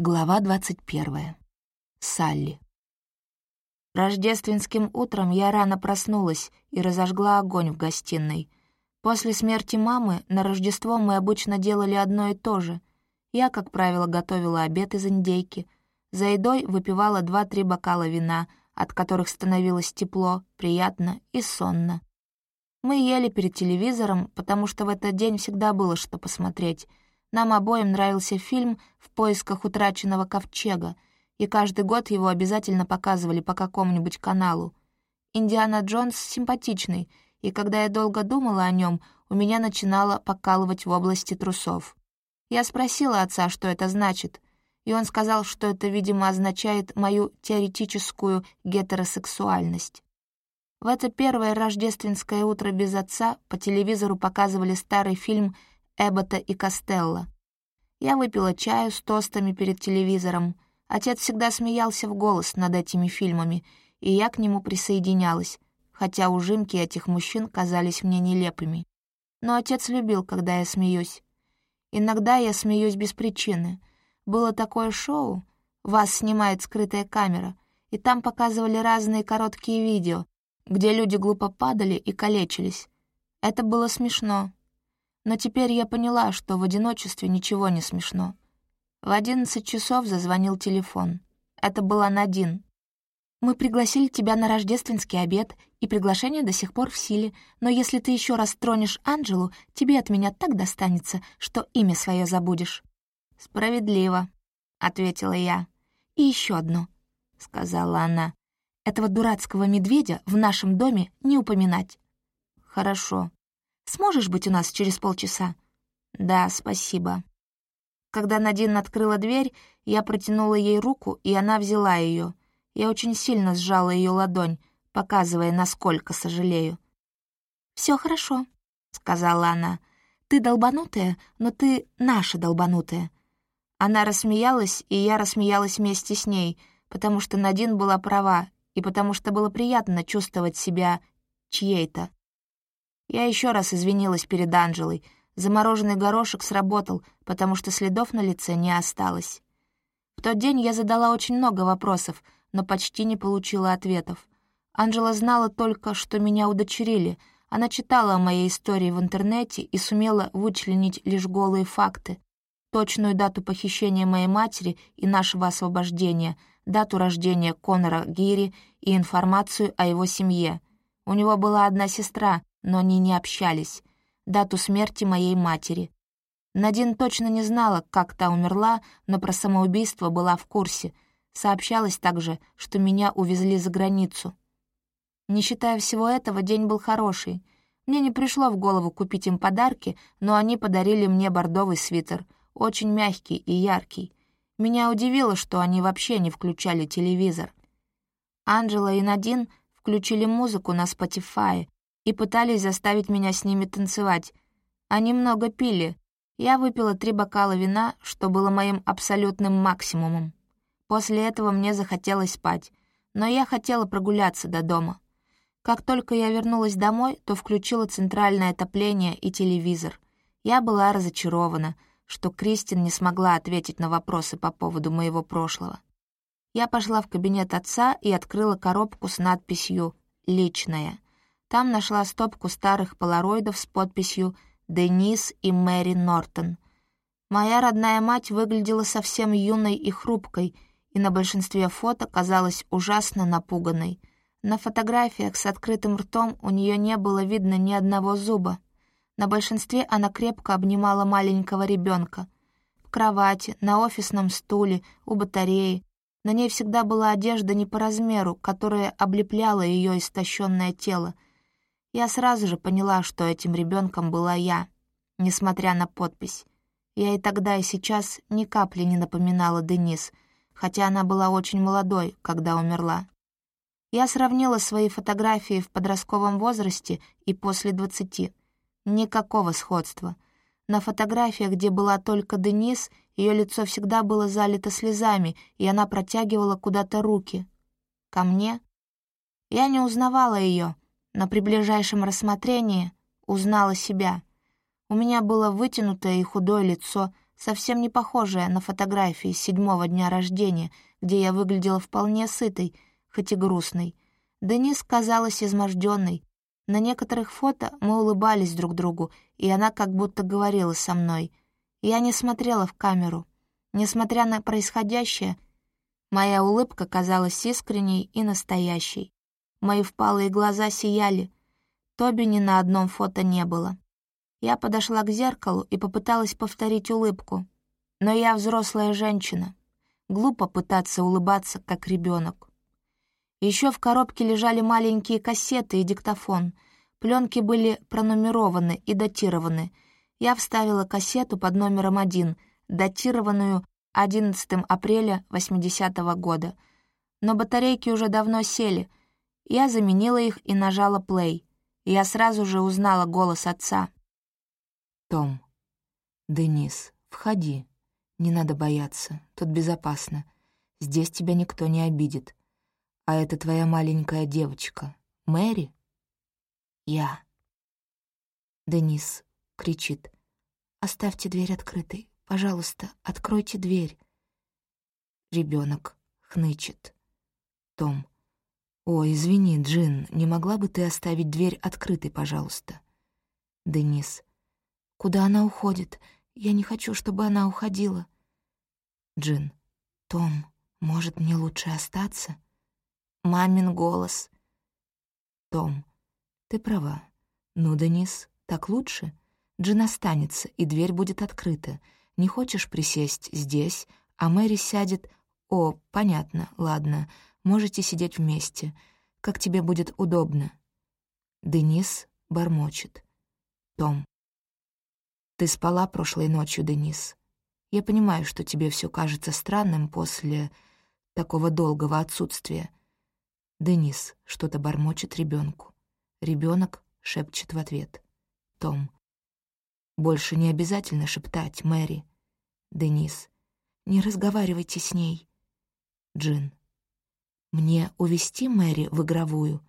Глава 21. Салли. Рождественским утром я рано проснулась и разожгла огонь в гостиной. После смерти мамы на Рождество мы обычно делали одно и то же. Я, как правило, готовила обед из индейки. За едой выпивала 2-3 бокала вина, от которых становилось тепло, приятно и сонно. Мы ели перед телевизором, потому что в этот день всегда было что посмотреть. Нам обоим нравился фильм «В поисках утраченного ковчега», и каждый год его обязательно показывали по какому-нибудь каналу. Индиана Джонс симпатичный, и когда я долго думала о нем, у меня начинало покалывать в области трусов. Я спросила отца, что это значит, и он сказал, что это, видимо, означает мою теоретическую гетеросексуальность. В это первое рождественское утро без отца по телевизору показывали старый фильм Эббота и Костелло. Я выпила чаю с тостами перед телевизором. Отец всегда смеялся в голос над этими фильмами, и я к нему присоединялась, хотя ужимки этих мужчин казались мне нелепыми. Но отец любил, когда я смеюсь. Иногда я смеюсь без причины. Было такое шоу «Вас снимает скрытая камера», и там показывали разные короткие видео, где люди глупо падали и калечились. Это было смешно. Но теперь я поняла, что в одиночестве ничего не смешно. В 11 часов зазвонил телефон. Это была Надин. «Мы пригласили тебя на рождественский обед, и приглашение до сих пор в силе, но если ты еще раз тронешь Анджелу, тебе от меня так достанется, что имя свое забудешь». «Справедливо», — ответила я. «И еще одно», — сказала она. «Этого дурацкого медведя в нашем доме не упоминать». «Хорошо. Сможешь быть у нас через полчаса?» «Да, спасибо». Когда Надин открыла дверь, я протянула ей руку, и она взяла ее. Я очень сильно сжала ее ладонь, показывая, насколько сожалею. «Все хорошо», — сказала она. «Ты долбанутая, но ты наша долбанутая». Она рассмеялась, и я рассмеялась вместе с ней, потому что Надин была права, и потому что было приятно чувствовать себя чьей-то. Я еще раз извинилась перед Анджелой. Замороженный горошек сработал, потому что следов на лице не осталось. В тот день я задала очень много вопросов, но почти не получила ответов. Анджела знала только, что меня удочерили. Она читала о моей истории в интернете и сумела вычленить лишь голые факты. Точную дату похищения моей матери и нашего освобождения, дату рождения Конора Гири и информацию о его семье. У него была одна сестра, но они не общались. Дату смерти моей матери. Надин точно не знала, как та умерла, но про самоубийство была в курсе. Сообщалось также, что меня увезли за границу. Не считая всего этого, день был хороший. Мне не пришло в голову купить им подарки, но они подарили мне бордовый свитер, очень мягкий и яркий. Меня удивило, что они вообще не включали телевизор. Анджела и Надин включили музыку на Spotify и пытались заставить меня с ними танцевать. Они много пили. Я выпила 3 бокала вина, что было моим абсолютным максимумом. После этого мне захотелось спать, но я хотела прогуляться до дома. Как только я вернулась домой, то включила центральное отопление и телевизор. Я была разочарована, что Кристин не смогла ответить на вопросы по поводу моего прошлого. Я пошла в кабинет отца и открыла коробку с надписью «Личное». Там нашла стопку старых полароидов с подписью «Денис и Мэри Нортон». Моя родная мать выглядела совсем юной и хрупкой, и на большинстве фото казалась ужасно напуганной. На фотографиях с открытым ртом у нее не было видно ни одного зуба. На большинстве она крепко обнимала маленького ребенка. В кровати, на офисном стуле, у батареи. На ней всегда была одежда не по размеру, которая облепляла ее истощенное тело. Я сразу же поняла, что этим ребенком была я, несмотря на подпись. Я и тогда, и сейчас ни капли не напоминала Денис, хотя она была очень молодой, когда умерла. Я сравнила свои фотографии в подростковом возрасте и после 20. Никакого сходства. На фотографиях, где была только Денис, ее лицо всегда было залито слезами, и она протягивала куда-то руки. Ко мне? Я не узнавала ее, но при ближайшем рассмотрении узнала себя. У меня было вытянутое и худое лицо совсем не похожая на фотографии с 7-го дня рождения, где я выглядела вполне сытой, хоть и грустной. Денис казалась изможденной. На некоторых фото мы улыбались друг другу, и она как будто говорила со мной. Я не смотрела в камеру. Несмотря на происходящее, моя улыбка казалась искренней и настоящей. Мои впалые глаза сияли. Тоби ни на одном фото не было. Я подошла к зеркалу и попыталась повторить улыбку. Но я взрослая женщина. Глупо пытаться улыбаться, как ребенок. Еще в коробке лежали маленькие кассеты и диктофон. Пленки были пронумерованы и датированы. Я вставила кассету под номером 1, датированную 11 апреля 80-го года. Но батарейки уже давно сели. Я заменила их и нажала плей. Я сразу же узнала голос отца. «Том, Денис, входи. Не надо бояться, тут безопасно. Здесь тебя никто не обидит. А это твоя маленькая девочка, Мэри?» «Я». Денис кричит. «Оставьте дверь открытой. Пожалуйста, откройте дверь». Ребенок хнычет. Том. «Ой, извини, Джин, не могла бы ты оставить дверь открытой, пожалуйста?» Денис. «Куда она уходит? Я не хочу, чтобы она уходила». Джин. «Том, может, мне лучше остаться?» Мамин голос. Том. «Ты права. Ну, Денис, так лучше? Джин останется, и дверь будет открыта. Не хочешь присесть здесь, а Мэри сядет... О, понятно, ладно, можете сидеть вместе. Как тебе будет удобно?» Денис бормочет. Том. «Ты спала прошлой ночью, Денис. Я понимаю, что тебе все кажется странным после такого долгого отсутствия». Денис что-то бормочет ребенку. Ребенок шепчет в ответ. Том. «Больше не обязательно шептать, Мэри». Денис. «Не разговаривайте с ней». Джин. «Мне увести Мэри в игровую?»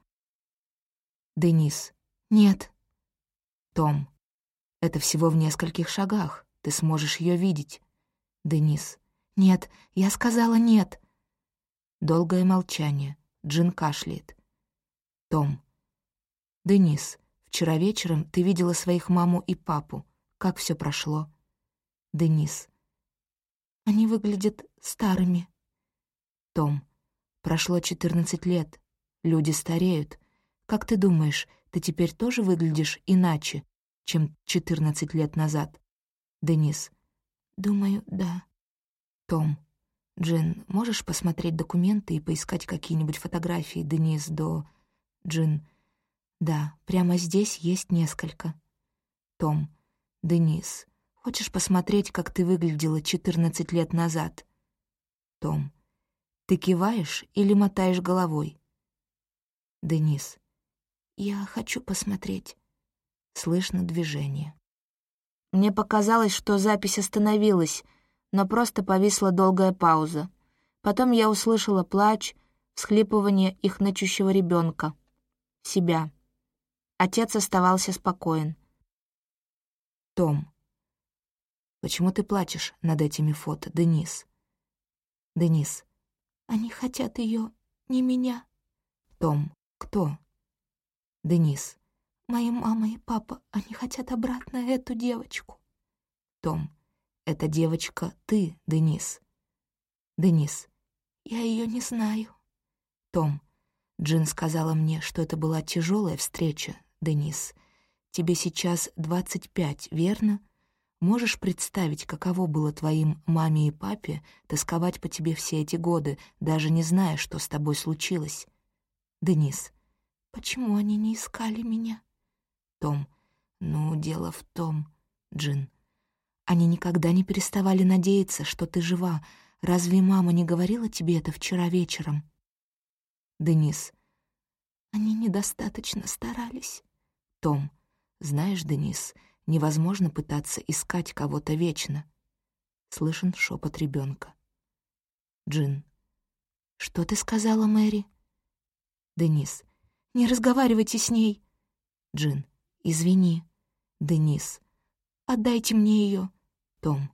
Денис. «Нет». Том. «Это всего в нескольких шагах. Ты сможешь ее видеть». Денис. «Нет, я сказала нет». Долгое молчание. Джин кашляет. Том. «Денис, вчера вечером ты видела своих маму и папу. Как все прошло?» Денис. «Они выглядят старыми». Том. «Прошло 14 лет. Люди стареют. Как ты думаешь, ты теперь тоже выглядишь иначе, чем 14 лет назад?» Денис. «Думаю, да». Том. «Джин, можешь посмотреть документы и поискать какие-нибудь фотографии Денис до...» Джин. «Да, прямо здесь есть несколько». Том. «Денис, хочешь посмотреть, как ты выглядела 14 лет назад?» Том. «Ты киваешь или мотаешь головой?» Денис. «Я хочу посмотреть». Слышно движение. Мне показалось, что запись остановилась, но просто повисла долгая пауза. Потом я услышала плач, всхлипывание их ночущего ребенка. Себя. Отец оставался спокоен. Том. «Почему ты плачешь над этими фото, Денис?» Денис. Они хотят ее, не меня. Том. Кто? Денис. Моя мама и папа, они хотят обратно эту девочку. Том. Эта девочка ты, Денис. Денис. Я ее не знаю. Том. Джин сказала мне, что это была тяжелая встреча, Денис. Тебе сейчас 25, верно? Можешь представить, каково было твоим маме и папе тосковать по тебе все эти годы, даже не зная, что с тобой случилось? Денис. Почему они не искали меня? Том. Ну, дело в том... Джин. Они никогда не переставали надеяться, что ты жива. Разве мама не говорила тебе это вчера вечером? Денис. Они недостаточно старались. Том. Знаешь, Денис, невозможно пытаться искать кого-то вечно. Слышен шепот ребенка. Джин. Что ты сказала, Мэри? Денис. Не разговаривайте с ней. Джин. Извини. Денис. Отдайте мне ее. Том.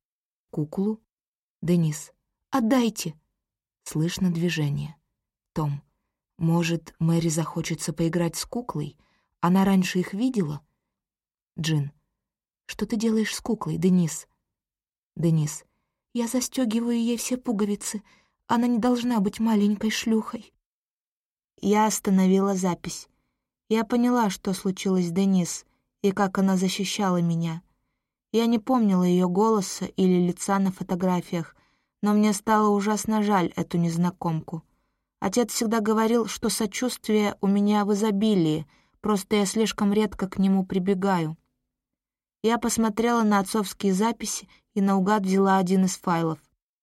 Куклу? Денис. Отдайте. Слышно движение. Том. Может, Мэри захочется поиграть с куклой? Она раньше их видела? Джин. Что ты делаешь с куклой, Денис? Денис. Я застегиваю ей все пуговицы. Она не должна быть маленькой шлюхой. Я остановила запись. Я поняла, что случилось с Денис и как она защищала меня. Я не помнила ее голоса или лица на фотографиях, но мне стало ужасно жаль эту незнакомку. Отец всегда говорил, что сочувствие у меня в изобилии, просто я слишком редко к нему прибегаю. Я посмотрела на отцовские записи и наугад взяла один из файлов.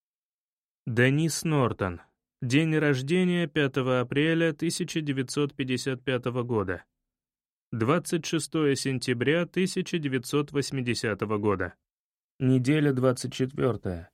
Денис Нортон. День рождения 5 апреля 1955 года. 26 сентября 1980 года. Неделя 24.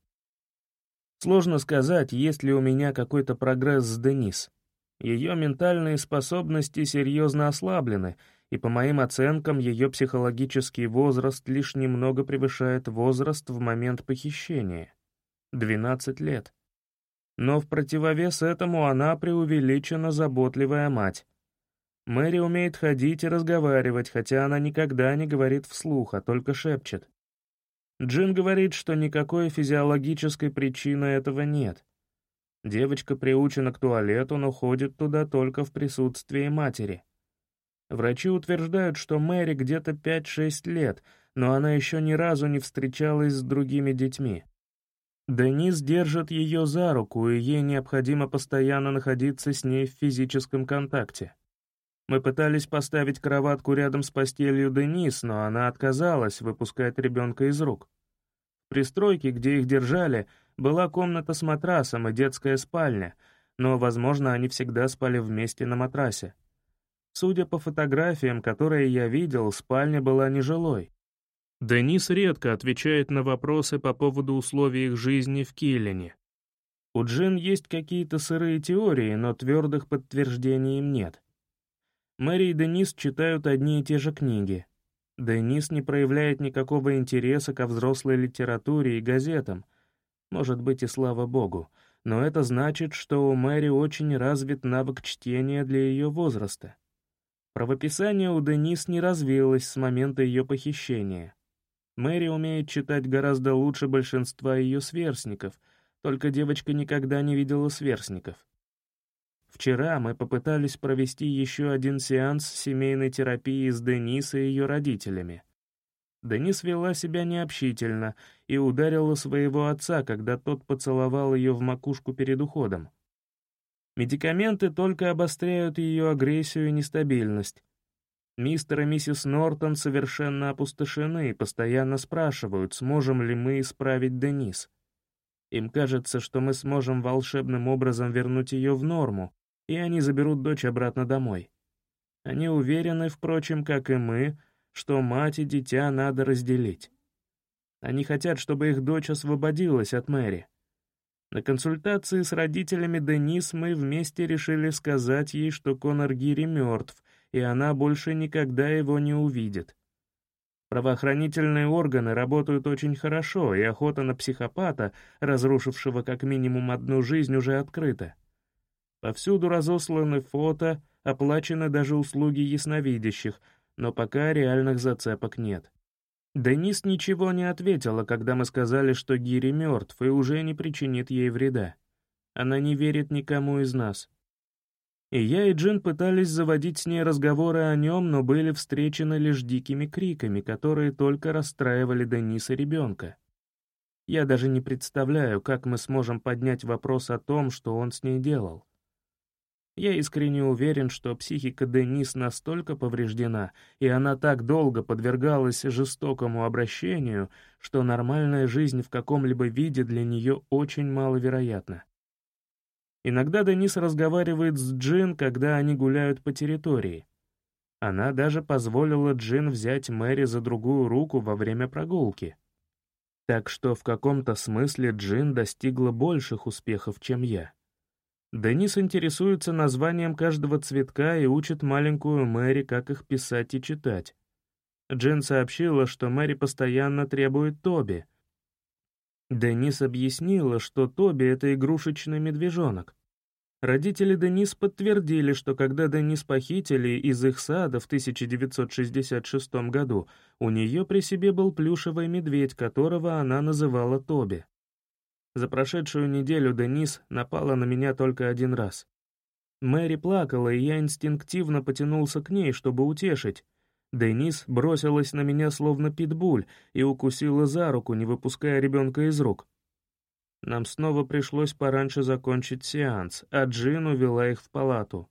Сложно сказать, есть ли у меня какой-то прогресс с Денис. Ее ментальные способности серьезно ослаблены, и по моим оценкам, ее психологический возраст лишь немного превышает возраст в момент похищения — 12 лет. Но в противовес этому она преувеличенно заботливая мать. Мэри умеет ходить и разговаривать, хотя она никогда не говорит вслух, а только шепчет. Джин говорит, что никакой физиологической причины этого нет. Девочка приучена к туалету, но ходит туда только в присутствии матери. Врачи утверждают, что Мэри где-то 5-6 лет, но она еще ни разу не встречалась с другими детьми. Денис держит ее за руку, и ей необходимо постоянно находиться с ней в физическом контакте. Мы пытались поставить кроватку рядом с постелью Денис, но она отказалась выпускать ребенка из рук. В пристройке, где их держали, была комната с матрасом и детская спальня, но, возможно, они всегда спали вместе на матрасе. Судя по фотографиям, которые я видел, спальня была нежилой. Денис редко отвечает на вопросы по поводу условий их жизни в Киллине. У Джин есть какие-то сырые теории, но твердых подтверждений им нет. Мэри и Денис читают одни и те же книги. Денис не проявляет никакого интереса ко взрослой литературе и газетам. Может быть, и слава богу, но это значит, что у Мэри очень развит навык чтения для ее возраста. Правописание у Денис не развилось с момента ее похищения. Мэри умеет читать гораздо лучше большинства ее сверстников, только девочка никогда не видела сверстников. Вчера мы попытались провести еще один сеанс семейной терапии с Денис и ее родителями. Денис вела себя необщительно и ударила своего отца, когда тот поцеловал ее в макушку перед уходом. Медикаменты только обостряют ее агрессию и нестабильность. Мистер и миссис Нортон совершенно опустошены и постоянно спрашивают, сможем ли мы исправить Денис. Им кажется, что мы сможем волшебным образом вернуть ее в норму, и они заберут дочь обратно домой. Они уверены, впрочем, как и мы, что мать и дитя надо разделить. Они хотят, чтобы их дочь освободилась от Мэри. На консультации с родителями Денис мы вместе решили сказать ей, что Конор Гири мертв, и она больше никогда его не увидит. Правоохранительные органы работают очень хорошо, и охота на психопата, разрушившего как минимум одну жизнь, уже открыта. Повсюду разосланы фото, оплачены даже услуги ясновидящих, но пока реальных зацепок нет. Денис ничего не ответила, когда мы сказали, что Гири мертв и уже не причинит ей вреда. Она не верит никому из нас. И я, и Джин пытались заводить с ней разговоры о нем, но были встречены лишь дикими криками, которые только расстраивали Денис и ребенка. Я даже не представляю, как мы сможем поднять вопрос о том, что он с ней делал. Я искренне уверен, что психика Денис настолько повреждена, и она так долго подвергалась жестокому обращению, что нормальная жизнь в каком-либо виде для нее очень маловероятна. Иногда Денис разговаривает с Джин, когда они гуляют по территории. Она даже позволила Джин взять Мэри за другую руку во время прогулки. Так что в каком-то смысле Джин достигла больших успехов, чем я. Денис интересуется названием каждого цветка и учит маленькую Мэри, как их писать и читать. Джин сообщила, что Мэри постоянно требует Тоби. Денис объяснила, что Тоби — это игрушечный медвежонок. Родители Денис подтвердили, что когда Денис похитили из их сада в 1966 году, у нее при себе был плюшевый медведь, которого она называла Тоби. За прошедшую неделю Денис напала на меня только один раз. Мэри плакала, и я инстинктивно потянулся к ней, чтобы утешить. Денис бросилась на меня словно питбуль и укусила за руку, не выпуская ребенка из рук. Нам снова пришлось пораньше закончить сеанс, а Джин увела их в палату.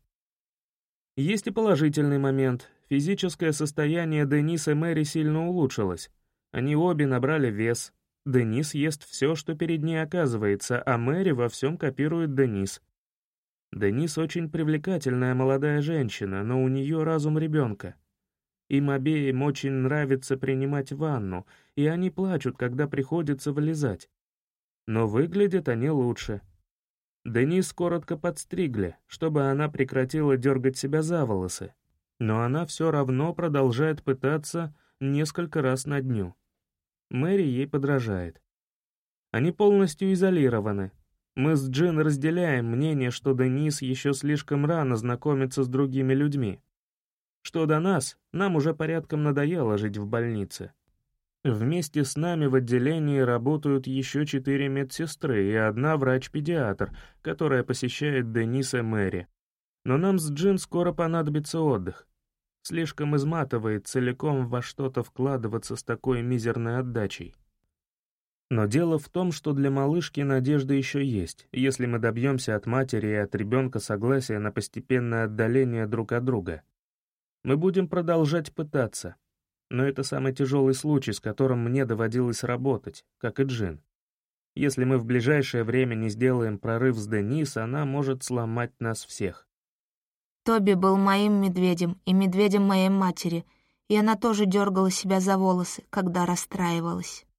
Есть и положительный момент. Физическое состояние Денис и Мэри сильно улучшилось. Они обе набрали вес. Денис ест все, что перед ней оказывается, а Мэри во всем копирует Денис. Денис очень привлекательная молодая женщина, но у нее разум ребенка. Им обеим очень нравится принимать ванну, и они плачут, когда приходится вылезать. Но выглядят они лучше. Денис коротко подстригли, чтобы она прекратила дергать себя за волосы. Но она все равно продолжает пытаться несколько раз на дню. Мэри ей подражает. Они полностью изолированы. Мы с Джин разделяем мнение, что Денис еще слишком рано знакомится с другими людьми. Что до нас, нам уже порядком надоело жить в больнице. Вместе с нами в отделении работают еще 4 медсестры и 1 врач-педиатр, которая посещает Денис и Мэри. Но нам с Джин скоро понадобится отдых. Слишком изматывает целиком во что-то вкладываться с такой мизерной отдачей. Но дело в том, что для малышки надежда еще есть, если мы добьемся от матери и от ребенка согласия на постепенное отдаление друг от друга. Мы будем продолжать пытаться. Но это самый тяжелый случай, с которым мне доводилось работать, как и Джин. Если мы в ближайшее время не сделаем прорыв с Денис, она может сломать нас всех. Тоби был моим медведем и медведем моей матери, и она тоже дергала себя за волосы, когда расстраивалась.